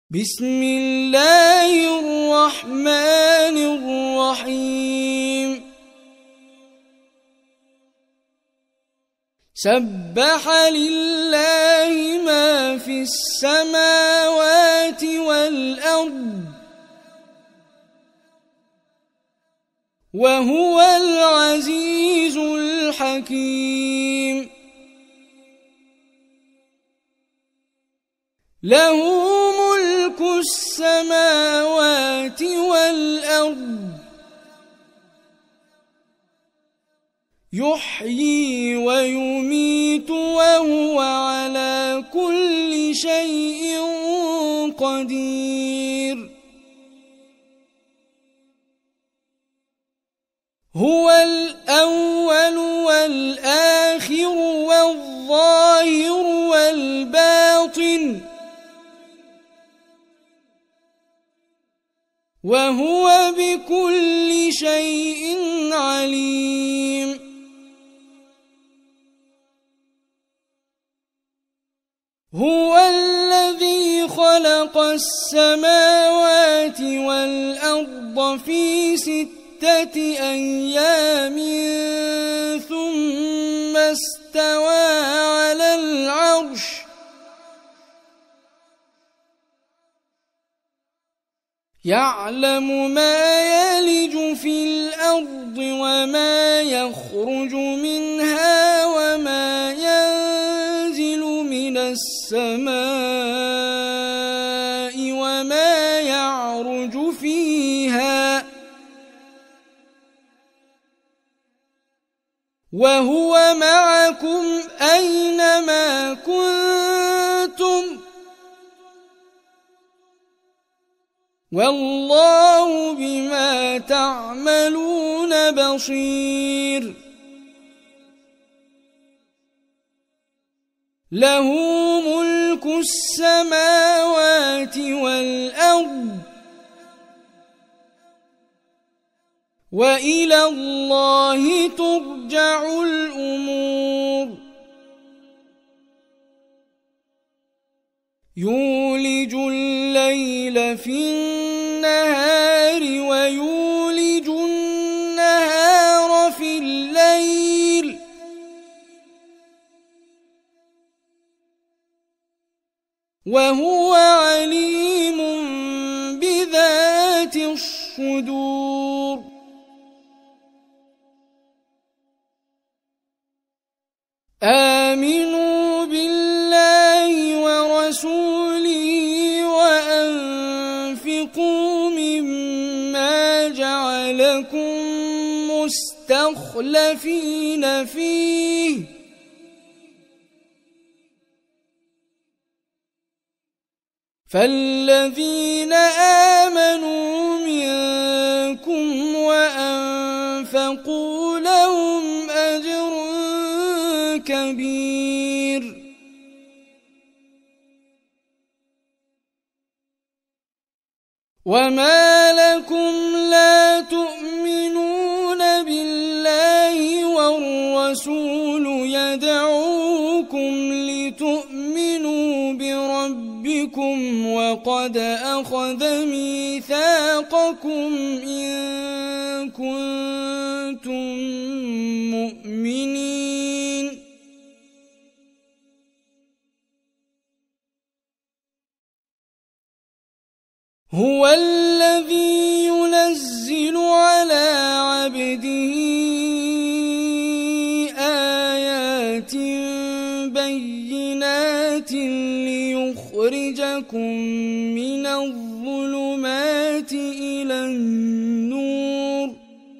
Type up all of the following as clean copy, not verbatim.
بسم الله الرحمن الرحيم سبح لله ما في السماوات والأرض وهو العزيز الحكيم له ملك السماوات والأرض يحيي ويميت وهو على كل شيء قدير هو الأول والآخر والظاهر والباطن وهو بكل شيء عليم هو الذي خلق السماوات والأرض في 6 أيام ثم استوى على العرش يعلم ما يلج في الأرض وما يخرج منها وما ينزل من السماء وما يعرج فيها وهو معكم أينما كنتم والله بما تعملون بصير له ملك السماوات والأرض وإلى الله ترجع الأمور يولج الليل في النهار ويولج النهار في الليل وهو عليم بذات الصدور آمنوا بالله ورسوله وأنفقوا مما جعلكم مستخلفين فيه فالذين آمنوا منكم وأنفقوا لهم أجر كبير وما لكم لا تؤمنون بالله والرسول يدعوكم لتؤمنوا بربكم وقد أخذ ميثاقكم إن كنتم مؤمنين هو الذي ينزل على عبده آيات بينات ليخرجكم من الظلمات إلى النور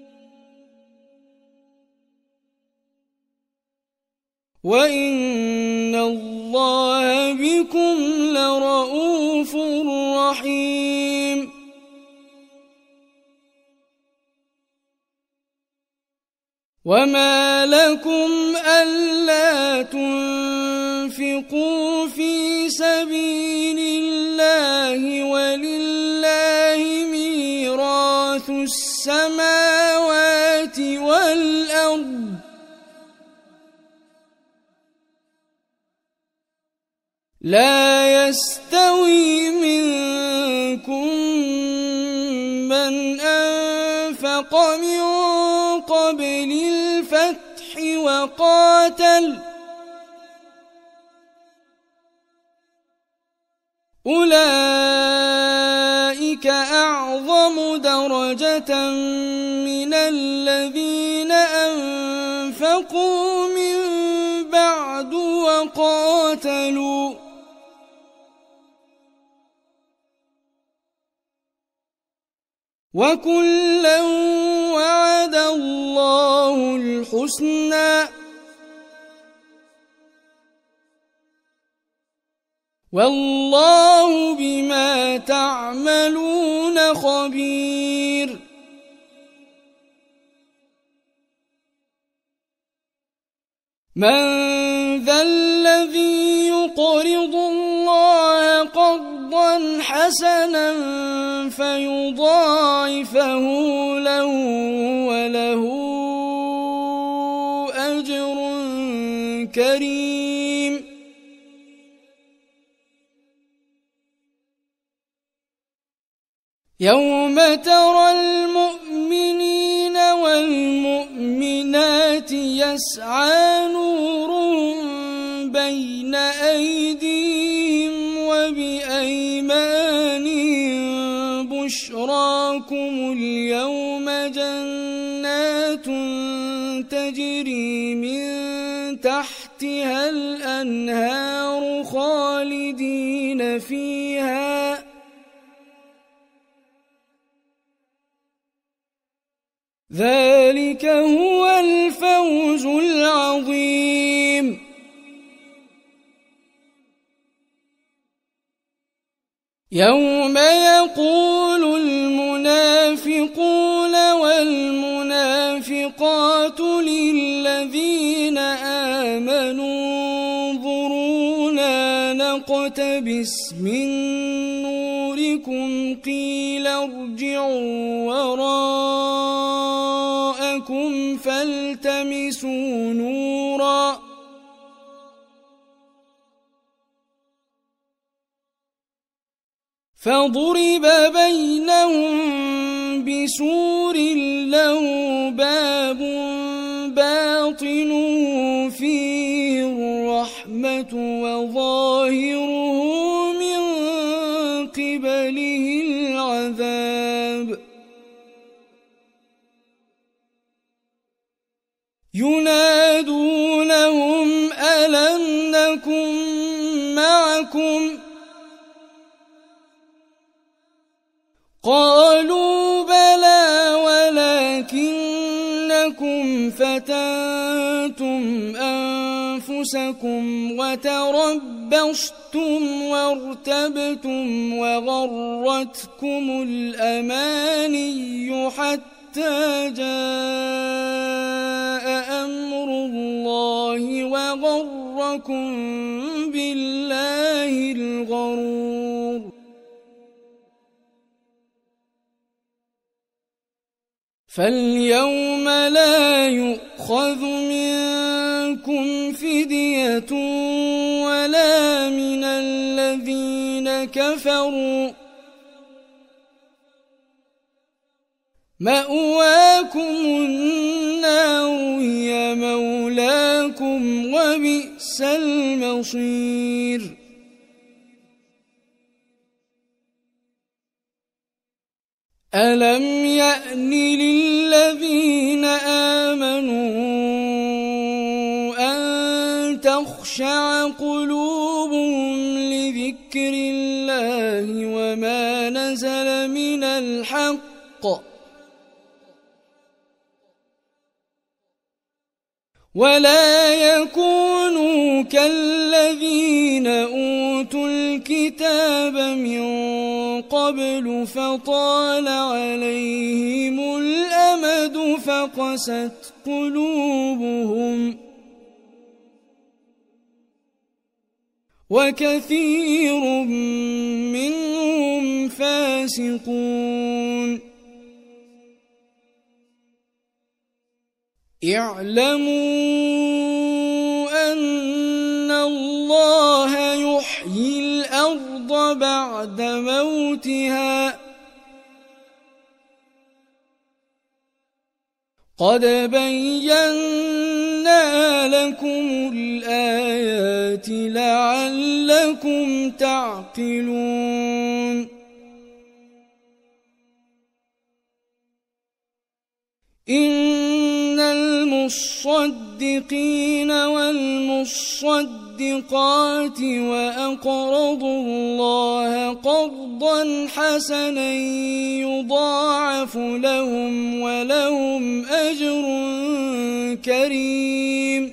وإن الله بكم لرؤوف رحيم وما لكم ألا تنفقوا في سبيل الله ولله ميراث السماوات والأرض لا يستوي منكم أنفق من قبل الفتح وقاتل أولئك أعظم درجة من الذين أنفقوا من بعد وقاتلوا وكلا وعد الله الحسنى والله بما تعملون خبير من ذا الذي يقرض الله قرضا حسنا فيضاعفه له وله أجر كريم يوم ترى المؤمنين والمؤمنات يسعى نورهم بين أيديهم وبأيمانهم بشراكم اليوم جنات تجري من تحتها الأنهار خالدين فيها ذلك هو الفوز العظيم يوم يقول المنافقون والمنافقات للذين آمنوا انظرونا نقتبس من نوركم قيل ارجعوا وراءكم فالتمسوا نورا فضرب بينهم بسور له باب باطنه فيه الرحمة وظاهره من قبله العذاب ينادونهم ألم نكن معكم قالوا بلى ولكنكم فتنتم أنفسكم وتربصتم وارتبتم وغرتكم الأماني حتى جاء أمر الله وغركم بالله الغرور فاليوم لا يؤخذ منكم فدية ولا من الذين كفروا مأواكم النار هي مولاكم وبئس المصير ألم يأن للذين آمنوا أن تخشع قلوبهم لذكر الله وما نزل من الحق ولا يكونوا كالذين أوتوا الكتاب من قبل فطال عليهم الأمد فقست قلوبهم وكثير منهم فاسقون اعلموا أن الله يحيي الأرض بعد موتها قد بينا لكم الآيات لعلكم تعقلون إن المصدقين والمصدقات وأقرضوا الله قرضا حسنا يضاعف لهم ولهم أجر كريم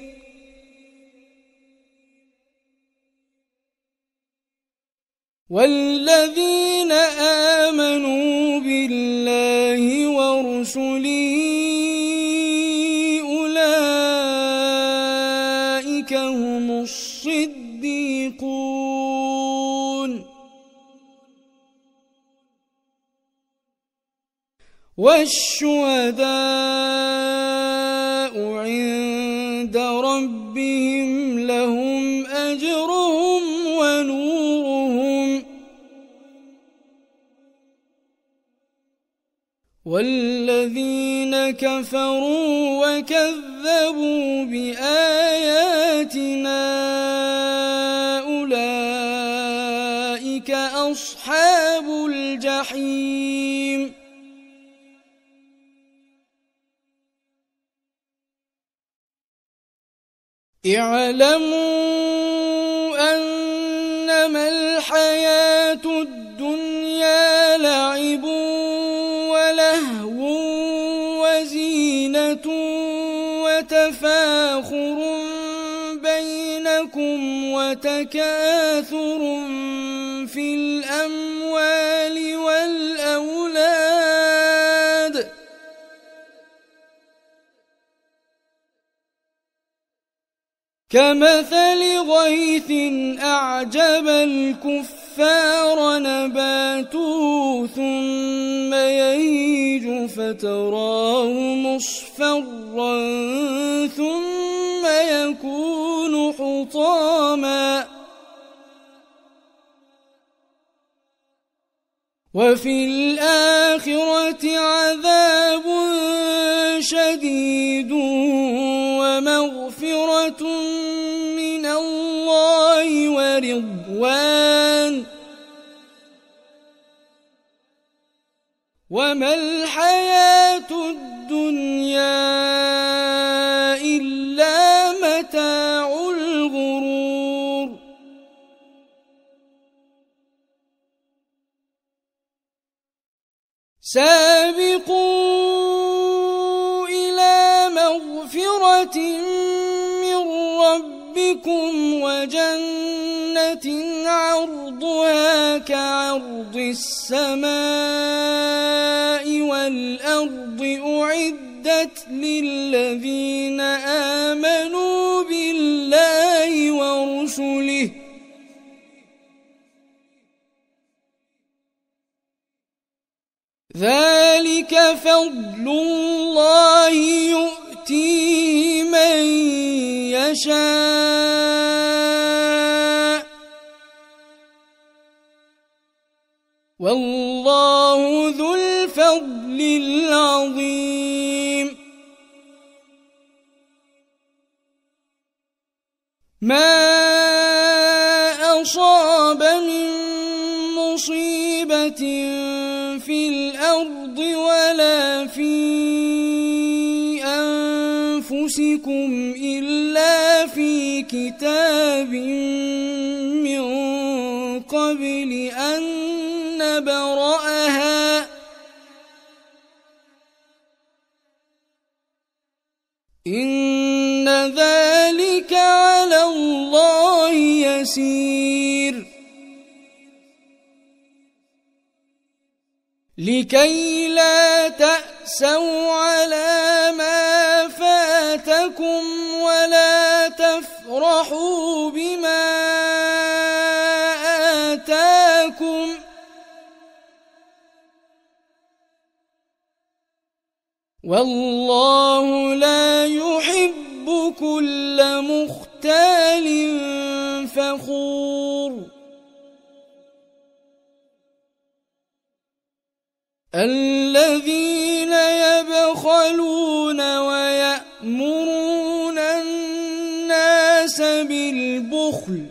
والذين آمنوا بالله ورسله أولئك هم الصديقون والشهداء عند ربهم لهم أجرهم ونورهم والذين كفروا وكذبوا بآياتنا أولئك أصحاب الجحيم اعلموا أنما الحياة الدنيا لعب ولهو وزينة وتفاخر بينكم وتكاثر في الأموال والأولاد كمثل غيث أعجب الكفار نباته ثم يهيج فتراه مصفرا ثم يكون حطاما وفي الآخرة عذاب شديد ومغفرة من الله ورضوان وما الحياة الدنيا إلا متاع الغرور سابقوا إلى مغفرة من ربكم وجنة عرضها كعرض السماء والأرض أعدت للذين آمنوا بالله ورسله ذلك فضل الله يؤتيه من يشاء والله ذو الفضل العظيم ما أصاب من مصيبة في الأرض ولا في أنفسكم إلا في كتاب من قبل أن نبرأها إن ذلك على الله يسير لكي لا تأسوا على ما فاتكم ولا تفرحوا بما آتاكم والله لا يحب كل مختال فخور الذين يبخلون يبخلون ويأمرون الناس بالبخل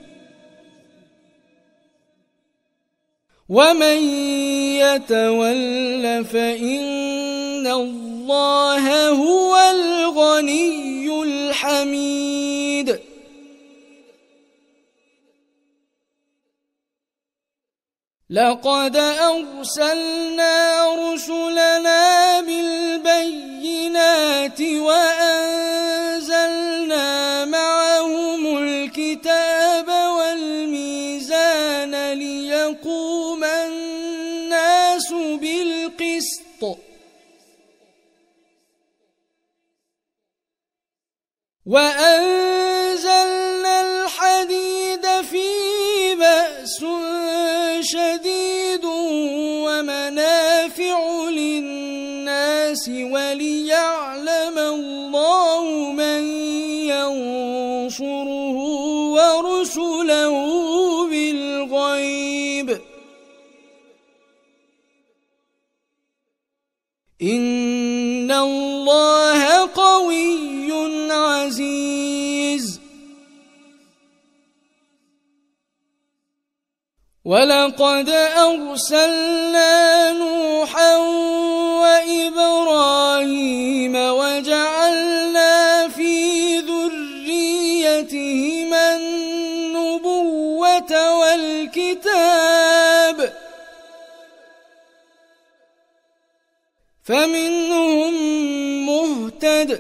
ومن يتول فإن الله هو الغني الحميد لقد أرسلنا رسلنا بالبينات وأنزلنا معهم الكتاب والميزان ليقوم الناس بالقسط وأنزلنا الحديد فيه بأس شديد ومنافع للناس وليعلم الله من ينصره ورسله بالغيب إن الله قوي عزيز ولقد أرسلنا نوحا وإبراهيم وجعلنا في ذريتهما النبوة والكتاب فمنهم مهتد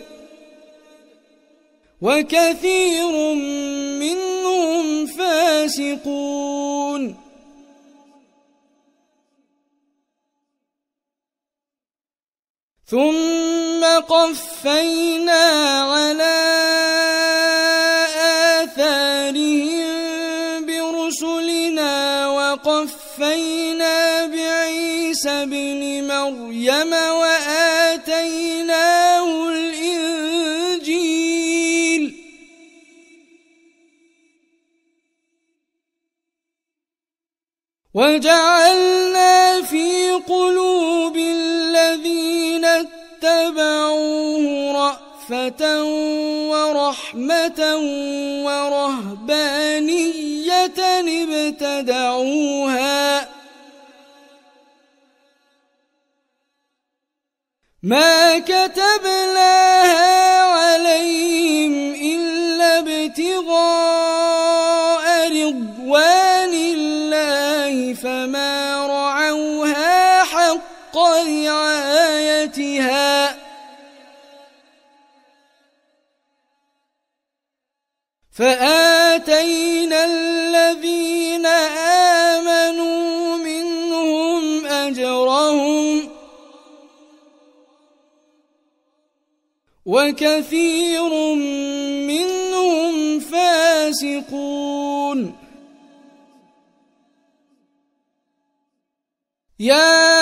وكثير منهم فاسقون ثم قفينا على آثارهم برسلنا وقفينا بعيسى ابن مريم وآتيناه الإنجيل وجعلنا في قلوب الذين اتبعوه رأفة ورحمة ورهبانية ابتدعوها ما كتبناها عليهم إلا ابتغاء رضوان الله فما رعوها حق رعايتها فآتينا الذين آمنوا منهم أجرهم وكثير منهم فاسقون يا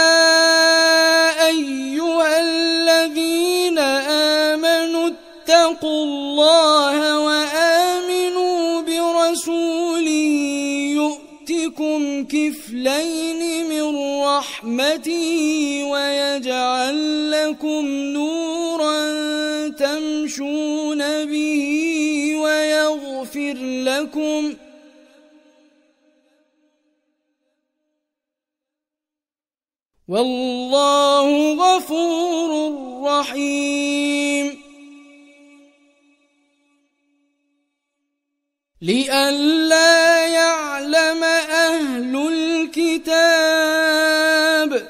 أيها الذين آمنوا اتقوا الله وآمنوا برسوله يؤتكم كفلين من رحمته ويجعل لكم نورا تمشون به ويغفر لكم والله غفور رحيم لئلا يعلم أهل الكتاب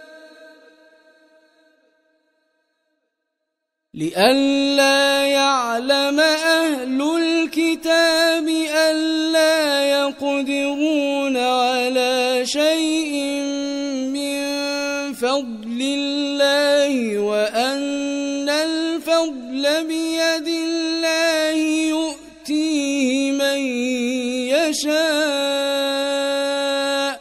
ألا يقدرون على شيء من فضل الله وأن الفضل بيد الله يؤتيه من يشاء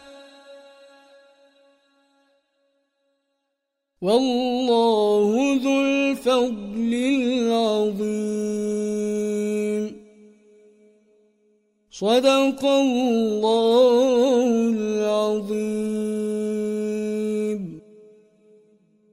والله ذو الفضل العظيم صدق الله